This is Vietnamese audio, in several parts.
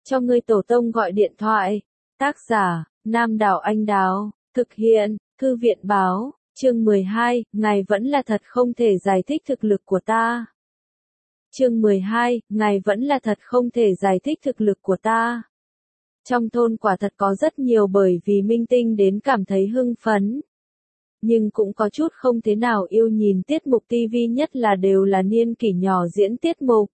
cho ngươi tổ tông gọi điện thoại. Tác giả, Nam Đảo Anh Đào, thực hiện, Thư viện Báo, chương 12, ngài vẫn là thật không thể giải thích thực lực của ta. Chương 12, ngài vẫn là thật không thể giải thích thực lực của ta. Trong thôn quả thật có rất nhiều bởi vì minh tinh đến cảm thấy hưng phấn. Nhưng cũng có chút không thế nào yêu nhìn tiết mục TV, nhất là đều là niên kỷ nhỏ diễn tiết mục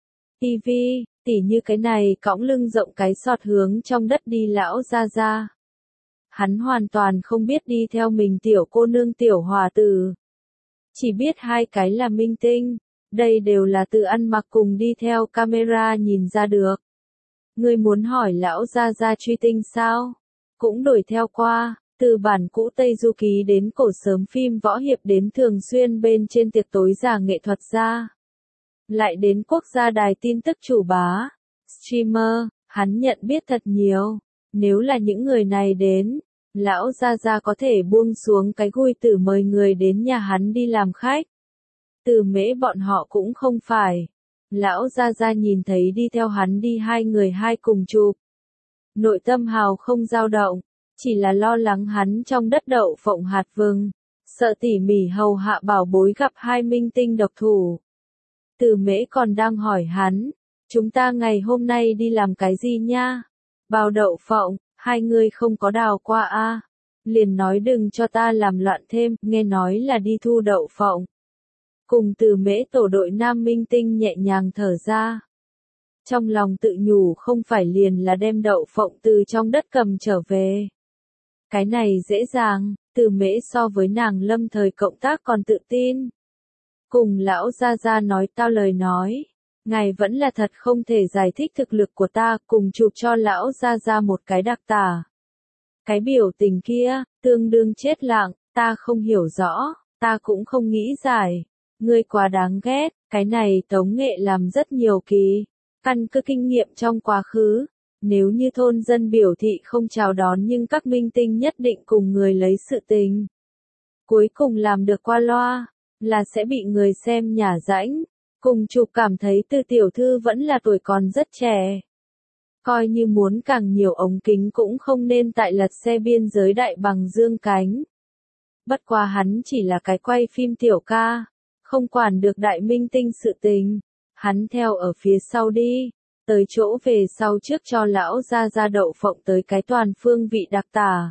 TV, tỉ như cái này cõng lưng rộng cái sọt hướng trong đất đi lão gia gia. Hắn hoàn toàn không biết đi theo mình tiểu cô nương tiểu hòa tử. Chỉ biết hai cái là minh tinh, đây đều là từ ăn mặc cùng đi theo camera nhìn ra được. Ngươi muốn hỏi lão gia gia truy tinh sao? Cũng đuổi theo qua, từ bản cũ Tây Du Ký đến cổ sớm phim võ hiệp đến thường xuyên bên trên tiệc tối già nghệ thuật ra. Lại đến quốc gia đài tin tức chủ bá, streamer, hắn nhận biết thật nhiều. Nếu là những người này đến, lão gia gia có thể buông xuống cái gùi tử mời người đến nhà hắn đi làm khách. Từ Mễ bọn họ cũng không phải. Lão gia gia nhìn thấy đi theo hắn đi hai người hai cùng chụp. Nội tâm hào không dao động, chỉ là lo lắng hắn trong đất đậu phộng hạt vừng, sợ tỉ mỉ hầu hạ bảo bối gặp hai minh tinh độc thủ. Từ Mễ còn đang hỏi hắn, chúng ta ngày hôm nay đi làm cái gì nha? Bào đậu phộng, hai người không có đào qua a? Liền nói đừng cho ta làm loạn thêm, nghe nói là đi thu đậu phộng. Cùng Từ Mễ tổ đội nam minh tinh nhẹ nhàng thở ra. Trong lòng tự nhủ không phải liền là đem đậu phộng từ trong đất cầm trở về. Cái này dễ dàng, Từ Mễ so với nàng lâm thời cộng tác còn tự tin. Cùng lão gia gia nói tao lời nói, ngài vẫn là thật không thể giải thích thực lực của ta, cùng chụp cho lão gia gia một cái đặc tả. Cái biểu tình kia, tương đương chết lặng, ta không hiểu rõ, ta cũng không nghĩ giải. Ngươi quá đáng ghét, cái này Tống Nghệ làm rất nhiều kỳ, căn cứ kinh nghiệm trong quá khứ. Nếu như thôn dân biểu thị không chào đón nhưng các minh tinh nhất định cùng người lấy sự tình. Cuối cùng làm được qua loa, là sẽ bị người xem nhả rãnh. Cùng chụp cảm thấy Từ tiểu thư vẫn là tuổi còn rất trẻ. Coi như muốn càng nhiều ống kính cũng không nên tại lật xe biên giới đại bằng dương cánh. Bất quá hắn chỉ là cái quay phim tiểu ca, không quản được đại minh tinh sự tình. Hắn theo ở phía sau đi, tới chỗ về sau trước cho lão gia gia đậu phộng tới cái toàn phương vị đặc tả.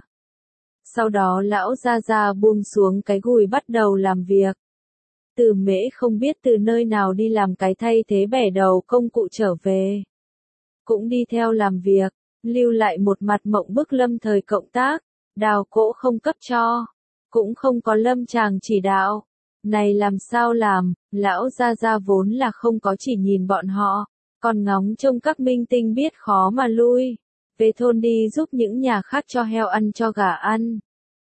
Sau đó lão gia gia buông xuống cái gùi bắt đầu làm việc. Từ Mễ không biết từ nơi nào đi làm cái thay thế bẻ đầu công cụ trở về. Cũng đi theo làm việc, lưu lại một mặt mộng bức lâm thời cộng tác, đào cỗ không cấp cho. Cũng không có lâm chàng chỉ đạo. Này làm sao làm, lão gia gia vốn là không có chỉ nhìn bọn họ, còn ngóng trông các minh tinh biết khó mà lui. Về thôn đi giúp những nhà khác cho heo ăn cho gà ăn.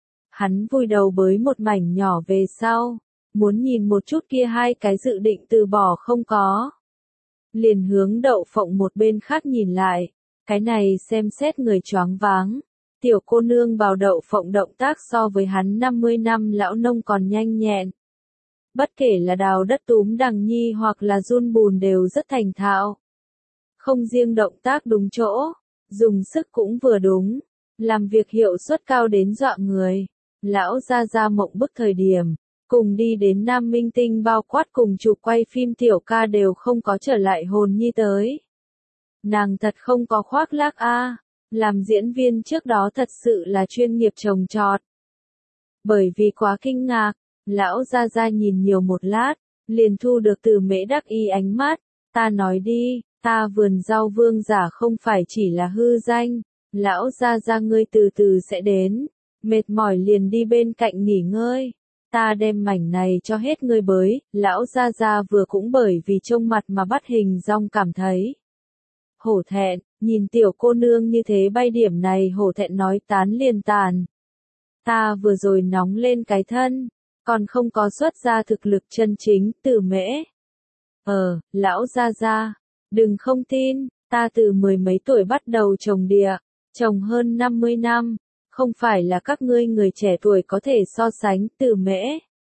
Hắn vùi đầu bới một mảnh nhỏ về sau, muốn nhìn một chút kia hai cái dự định từ bỏ không có. Liền hướng đậu phộng một bên khác nhìn lại, cái này xem xét người choáng váng. Tiểu cô nương bào đậu phộng động tác so với hắn 50 năm lão nông còn nhanh nhẹn. Bất kể là đào đất túm đằng nhi hoặc là run bùn đều rất thành thạo. Không riêng động tác đúng chỗ, dùng sức cũng vừa đúng, làm việc hiệu suất cao đến dọa người. Lão gia gia mộng bức thời điểm, cùng đi đến nam minh tinh bao quát cùng chụp quay phim tiểu ca đều không có trở lại hồn nhi tới. Nàng thật không có khoác lác a, làm diễn viên trước đó thật sự là chuyên nghiệp trồng trọt. Bởi vì quá kinh ngạc, lão gia gia nhìn nhiều một lát, liền thu được Từ Mễ đắc ý ánh mắt. Ta nói đi, ta vườn rau vương giả không phải chỉ là hư danh. Lão gia gia ngươi từ từ sẽ đến, mệt mỏi liền đi bên cạnh nghỉ ngơi. Ta đem mảnh này cho hết ngươi bới. Lão gia gia vừa cũng bởi vì trông mặt mà bắt hình dong cảm thấy hổ thẹn, nhìn tiểu cô nương như thế bay điểm này hổ thẹn nói tán liền tàn. Ta vừa rồi nóng lên cái thân, còn không có xuất ra thực lực chân chính. Từ Mễ. Lão gia gia, đừng không tin, ta từ mười mấy tuổi bắt đầu trồng địa, trồng hơn 50 năm, không phải là các ngươi người trẻ tuổi có thể so sánh. Từ Mễ.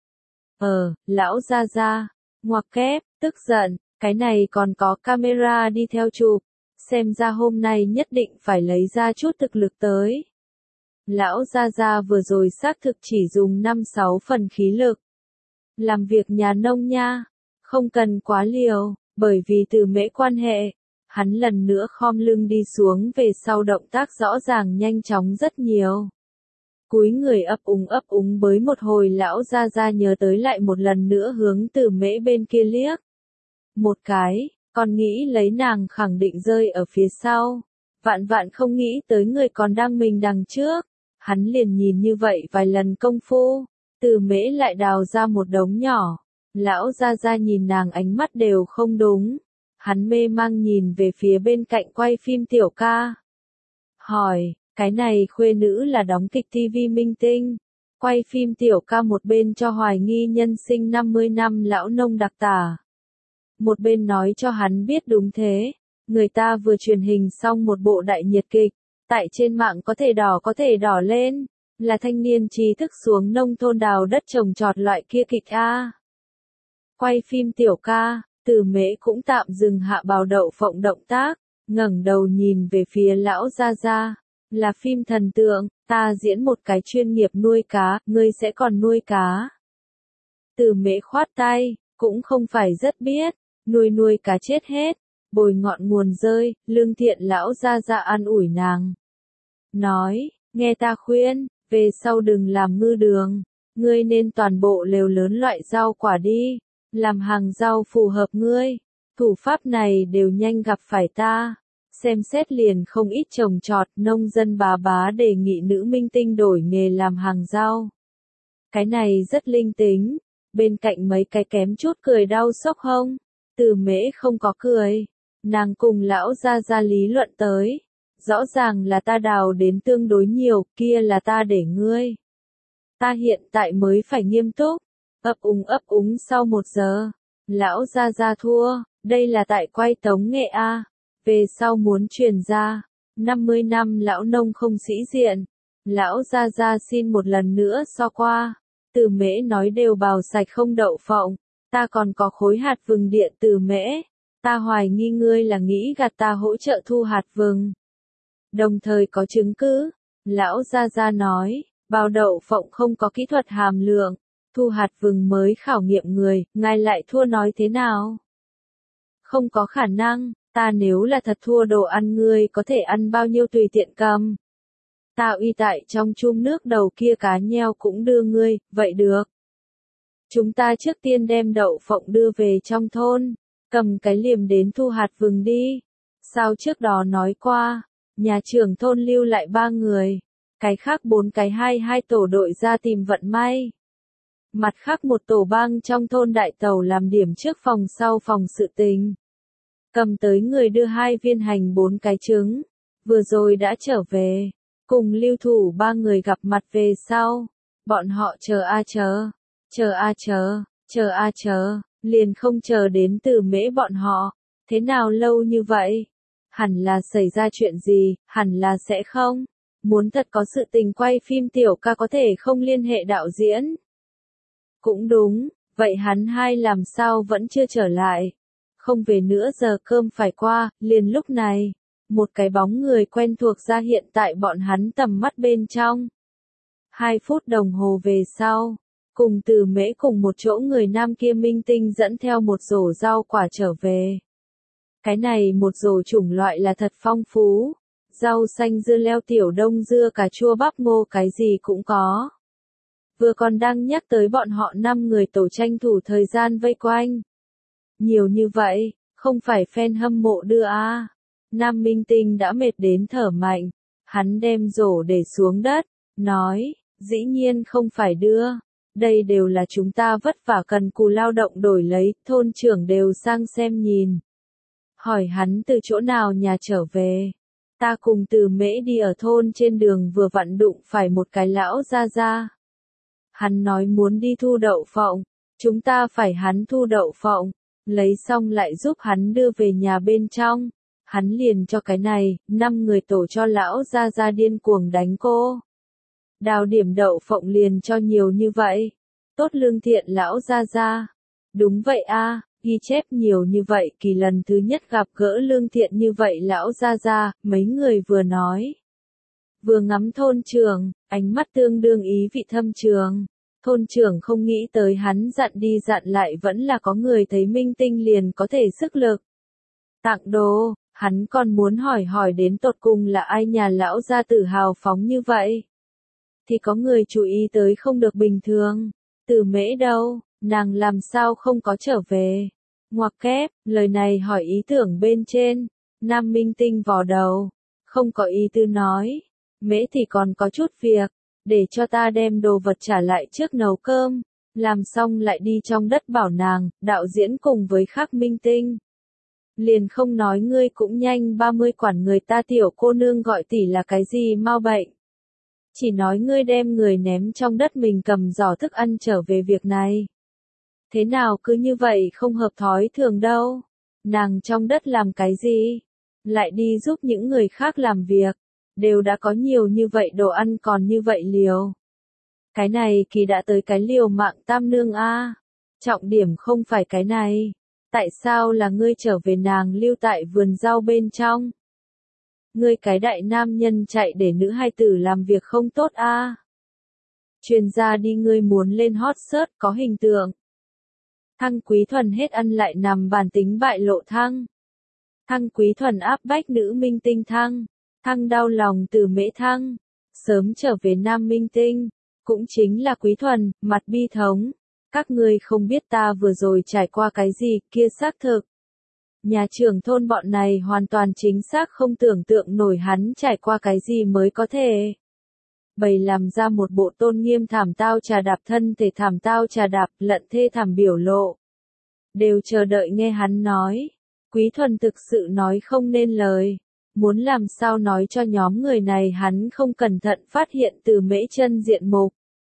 Lão gia gia, ngoặc kép, tức giận, cái này còn có camera đi theo chụp, xem ra hôm nay nhất định phải lấy ra chút thực lực tới. Lão Gia Gia vừa rồi xác thực chỉ dùng 5-6 phần khí lực. Làm việc nhà nông nha, không cần quá liều, bởi vì Từ Mễ quan hệ. Hắn lần nữa khom lưng đi xuống về sau động tác rõ ràng nhanh chóng rất nhiều. Cúi người ấp úng bới một hồi lão Gia Gia nhớ tới lại một lần nữa hướng Từ Mễ bên kia liếc. Một cái, còn nghĩ lấy nàng khẳng định rơi ở phía sau. Vạn vạn không nghĩ tới người còn đang mình đằng trước. Hắn liền nhìn như vậy vài lần công phu. Từ Mễ lại đào ra một đống nhỏ. Lão Gia Gia nhìn nàng ánh mắt đều không đúng. Hắn mê mang nhìn về phía bên cạnh quay phim tiểu ca. Hỏi, cái này khuê nữ là đóng kịch TV minh tinh. Quay phim tiểu ca một bên cho hoài nghi nhân sinh 50 năm lão nông đặc tả. Một bên nói cho hắn biết đúng thế. Người ta vừa truyền hình xong một bộ đại nhiệt kịch. Tại trên mạng có thể đỏ lên. Là thanh niên trí thức xuống nông thôn đào đất trồng trọt loại kia kịch A. Quay phim tiểu ca, Từ Mễ cũng tạm dừng hạ bào đậu phộng động tác, ngẩng đầu nhìn về phía lão Gia Gia. Là phim thần tượng, ta diễn một cái chuyên nghiệp nuôi cá, ngươi sẽ còn nuôi cá. Từ Mễ khoát tay, cũng không phải rất biết, nuôi cá chết hết, bồi ngọn nguồn rơi, lương thiện lão Gia Gia an ủi nàng. Nói, nghe ta khuyên, về sau đừng làm ngư đường, ngươi nên toàn bộ lều lớn loại rau quả đi, làm hàng rau phù hợp ngươi, thủ pháp này đều nhanh gặp phải ta. Xem xét liền không ít trồng trọt, nông dân bà bá đề nghị nữ minh tinh đổi nghề làm hàng rau. Cái này rất linh tính, bên cạnh mấy cái kém chút cười đau xốc hông, Từ Mễ không có cười, nàng cùng lão Gia Gia lý luận tới. Rõ ràng là ta đào đến tương đối nhiều, kia là ta để ngươi. Ta hiện tại mới phải nghiêm túc, ấp úng sau 1 giờ. Lão Gia Gia thua, đây là tại quay tống nghệ A. Về sau muốn truyền ra, 50 năm lão nông không sĩ diện. Lão Gia Gia xin một lần nữa so qua. Từ Mễ nói đều bào sạch không đậu phộng. Ta còn có khối hạt vừng điện Từ Mễ. Ta hoài nghi ngươi là nghĩ gạt ta hỗ trợ thu hạt vừng. Đồng thời có chứng cứ, lão Gia Gia nói, bào đậu phộng không có kỹ thuật hàm lượng, thu hạt vừng mới khảo nghiệm người, ngài lại thua nói thế nào? Không có khả năng, ta nếu là thật thua đồ ăn ngươi có thể ăn bao nhiêu tùy tiện cầm. Ta uy tại trong chum nước đầu kia cá nheo cũng đưa ngươi, vậy được. Chúng ta trước tiên đem đậu phộng đưa về trong thôn, cầm cái liềm đến thu hạt vừng đi. Sao trước đó nói qua. Nhà trưởng thôn lưu lại 3 người, cái khác 4 cái 2 tổ đội ra tìm vận may. Mặt khác một tổ bang trong thôn đại tàu làm điểm trước phòng sau phòng sự tình. Cầm tới người đưa 2 viên hành 4 cái trứng, vừa rồi đã trở về, cùng lưu thủ 3 người gặp mặt về sau. Bọn họ chờ, liền không chờ đến Từ Mễ bọn họ, thế nào lâu như vậy? Hẳn là xảy ra chuyện gì, hẳn là sẽ không. Muốn thật có sự tình quay phim tiểu ca có thể không liên hệ đạo diễn. Cũng đúng, vậy hắn hai làm sao vẫn chưa trở lại. Không về nữa giờ cơm phải qua, liền lúc này. Một cái bóng người quen thuộc ra hiện tại bọn hắn tầm mắt bên trong. 2 phút đồng hồ về sau, cùng Từ Mễ cùng một chỗ người nam kia minh tinh dẫn theo một rổ rau quả trở về. Cái này một rổ chủng loại là thật phong phú. Rau xanh dưa leo tiểu đông dưa cà chua bắp ngô cái gì cũng có. Vừa còn đang nhắc tới bọn họ 5 người tổ tranh thủ thời gian vây quanh. Nhiều như vậy, không phải fan hâm mộ đưa a. Nam minh tinh đã mệt đến thở mạnh. Hắn đem rổ để xuống đất, nói, dĩ nhiên không phải đưa. Đây đều là chúng ta vất vả cần cù lao động đổi lấy, thôn trưởng đều sang xem nhìn. Hỏi hắn từ chỗ nào nhà trở về. Ta cùng Từ Mễ đi ở thôn trên đường vừa vặn đụng phải một cái lão Gia Gia. Hắn nói muốn đi thu đậu phộng, chúng ta phải hắn thu đậu phộng, lấy xong lại giúp hắn đưa về nhà bên trong. Hắn liền cho cái này, 5 người tổ cho lão Gia Gia điên cuồng đánh cô. Đào điểm đậu phộng liền cho nhiều như vậy. Tốt lương thiện lão Gia Gia. Đúng vậy a, ghi chép nhiều như vậy, kỳ lần thứ nhất gặp gỡ lương thiện như vậy lão gia gia, mấy người vừa nói. Vừa ngắm thôn trưởng, ánh mắt tương đương ý vị thâm trường. Thôn trưởng không nghĩ tới hắn dặn đi dặn lại vẫn là có người thấy minh tinh liền có thể sức lực. Tặng đồ, hắn còn muốn hỏi đến tột cùng là ai nhà lão gia tử hào phóng như vậy. Thì có người chú ý tới không được bình thường. Từ Mễ đâu, nàng làm sao không có trở về. Ngoặc kép, lời này hỏi ý tưởng bên trên. Nam minh tinh vò đầu, không có ý tư nói. Mễ thì còn có chút việc, để cho ta đem đồ vật trả lại trước nấu cơm. Làm xong lại đi trong đất bảo nàng, đạo diễn cùng với khác minh tinh. Liền không nói ngươi cũng nhanh 30 quản người ta tiểu cô nương gọi tỷ là cái gì mau bệnh. Chỉ nói ngươi đem người ném trong đất mình cầm giỏ thức ăn trở về việc này. Thế nào cứ như vậy không hợp thói thường đâu. Nàng trong đất làm cái gì? Lại đi giúp những người khác làm việc. Đều đã có nhiều như vậy đồ ăn còn như vậy liều. Cái này kỳ đã tới cái liều mạng tam nương a. Trọng điểm không phải cái này. Tại sao là ngươi trở về nàng lưu tại vườn rau bên trong? Ngươi cái đại nam nhân chạy để nữ hài tử làm việc không tốt a. Truyền ra đi ngươi muốn lên hot search có hình tượng. Thăng Quý Thuần hết ăn lại nằm bản tính bại lộ thăng. Thăng Quý Thuần áp bách nữ minh tinh thăng. Thăng đau lòng Từ Mễ thăng. Sớm trở về nam minh tinh. Cũng chính là Quý Thuần, mặt bi thống. Các ngươi không biết ta vừa rồi trải qua cái gì kia xác thực. Nhà trưởng thôn bọn này hoàn toàn chính xác không tưởng tượng nổi hắn trải qua cái gì mới có thể. Bày làm ra một bộ tôn nghiêm thảm tao trà đạp thân thể thảm tao trà đạp lận thê thảm biểu lộ. Đều chờ đợi nghe hắn nói. Quý Thuần thực sự nói không nên lời. Muốn làm sao nói cho nhóm người này hắn không cẩn thận phát hiện Từ Mễ chân diện mục.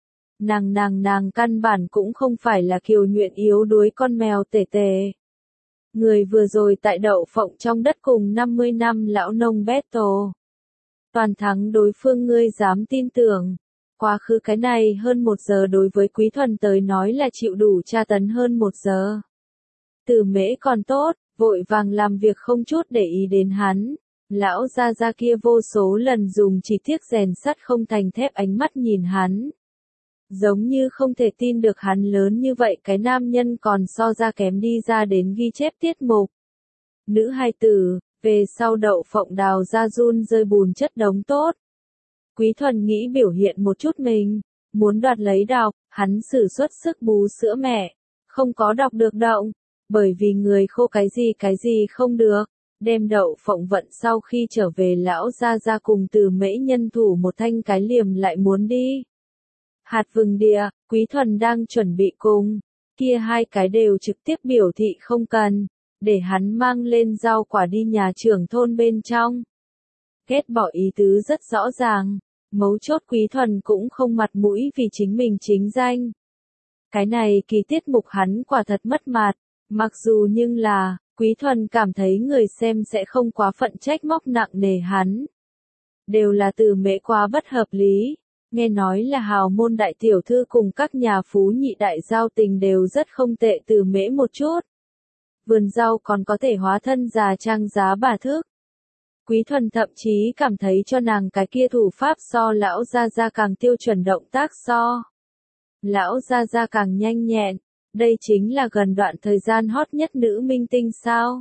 Nàng căn bản cũng không phải là kiều nhuyễn yếu đuối con mèo tể tề. Người vừa rồi tại đậu phộng trong đất cùng 50 năm lão nông battle. Toàn thắng đối phương ngươi dám tin tưởng. Quá khứ cái này hơn 1 giờ đối với Quý Thuần tới nói là chịu đủ tra tấn hơn 1 giờ. Từ Mễ còn tốt, vội vàng làm việc không chút để ý đến hắn. Lão gia gia kia vô số lần dùng chỉ tiếc rèn sắt không thành thép ánh mắt nhìn hắn. Giống như không thể tin được hắn lớn như vậy cái nam nhân còn so ra kém đi ra đến ghi chép tiết mục. Nữ hài tử, về sau đậu phộng đào ra run rơi bùn chất đống tốt. Quý Thuần nghĩ biểu hiện một chút mình, muốn đoạt lấy đọc, hắn sử xuất sức bú sữa mẹ, không có đọc được động, bởi vì người khô cái gì không được. Đem đậu phộng vận sau khi trở về lão gia gia cùng Từ Mễ nhân thủ một thanh cái liềm lại muốn đi. Hạt vừng địa, Quý Thuần đang chuẩn bị cùng, kia hai cái đều trực tiếp biểu thị không cần, để hắn mang lên rau quả đi nhà trưởng thôn bên trong. Ghét bỏ ý tứ rất rõ ràng, mấu chốt Quý Thuần cũng không mặt mũi vì chính mình chính danh. Cái này kỳ tiết mục hắn quả thật mất mặt, mặc dù nhưng là, Quý Thuần cảm thấy người xem sẽ không quá phận trách móc nặng nề hắn. Đều là Từ Mễ quá bất hợp lý. Nghe nói là hào môn đại tiểu thư cùng các nhà phú nhị đại giao tình đều rất không tệ Từ Mễ một chút. Vườn rau còn có thể hóa thân già trang giá bà thước. Quý Thuần thậm chí cảm thấy cho nàng cái kia thủ pháp so lão gia gia càng tiêu chuẩn động tác so. Lão gia gia càng nhanh nhẹn, đây chính là gần đoạn thời gian hot nhất nữ minh tinh sao.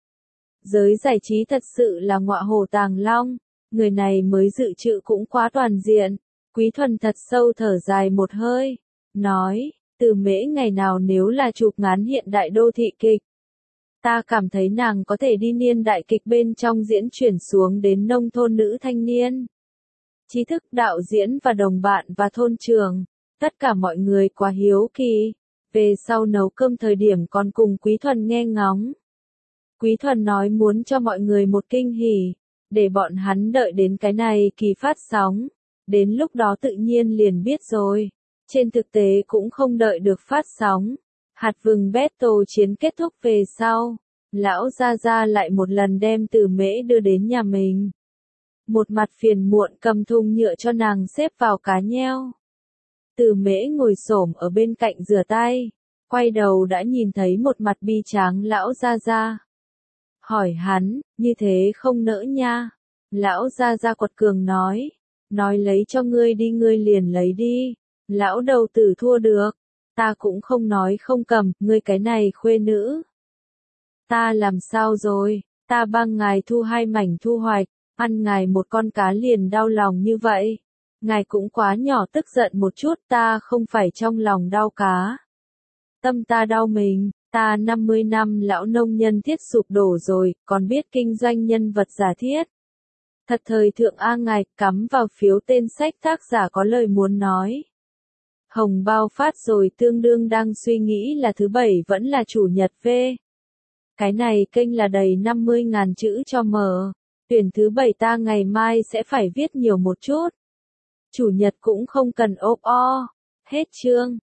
Giới giải trí thật sự là ngọa hổ tàng long, người này mới dự trữ cũng quá toàn diện. Quý Thuần thật sâu thở dài một hơi, nói, Từ Mễ ngày nào nếu là chụp ngắn hiện đại đô thị kịch. Ta cảm thấy nàng có thể đi niên đại kịch bên trong diễn chuyển xuống đến nông thôn nữ thanh niên. Trí thức đạo diễn và đồng bạn và thôn trường, tất cả mọi người quá hiếu kỳ, về sau nấu cơm thời điểm còn cùng Quý Thuần nghe ngóng. Quý Thuần nói muốn cho mọi người một kinh hỉ, để bọn hắn đợi đến cái này kỳ phát sóng. Đến lúc đó tự nhiên liền biết rồi. Trên thực tế cũng không đợi được phát sóng. Hạt vừng battle chiến kết thúc về sau. Lão gia gia lại một lần đem Từ Mễ đưa đến nhà mình. Một mặt phiền muộn cầm thùng nhựa cho nàng xếp vào cá nheo. Từ Mễ ngồi xổm ở bên cạnh rửa tay. Quay đầu đã nhìn thấy một mặt bi tráng lão Gia Gia. Hỏi hắn, như thế không nỡ nha. Lão Gia Gia quật cường nói lấy cho ngươi đi ngươi liền lấy đi. Lão đầu tử thua được. Ta cũng không nói không cầm, ngươi cái này khuê nữ. Ta làm sao rồi, ta băng ngài thu 2 mảnh thu hoạch, ăn ngài một con cá liền đau lòng như vậy. Ngài cũng quá nhỏ tức giận một chút, ta không phải trong lòng đau cá. Tâm ta đau mình, ta 50 năm lão nông nhân thiết sụp đổ rồi, còn biết kinh doanh nhân vật giả thiết. Thật thời thượng A ngài, cắm vào phiếu tên sách tác giả có lời muốn nói. Hồng bao phát rồi tương đương đang suy nghĩ là thứ 7 vẫn là chủ nhật v. Cái này kênh là đầy 50.000 chữ cho mờ. Tuyển thứ 7 ta ngày mai sẽ phải viết nhiều một chút. Chủ nhật cũng không cần ốp o. Hết chương.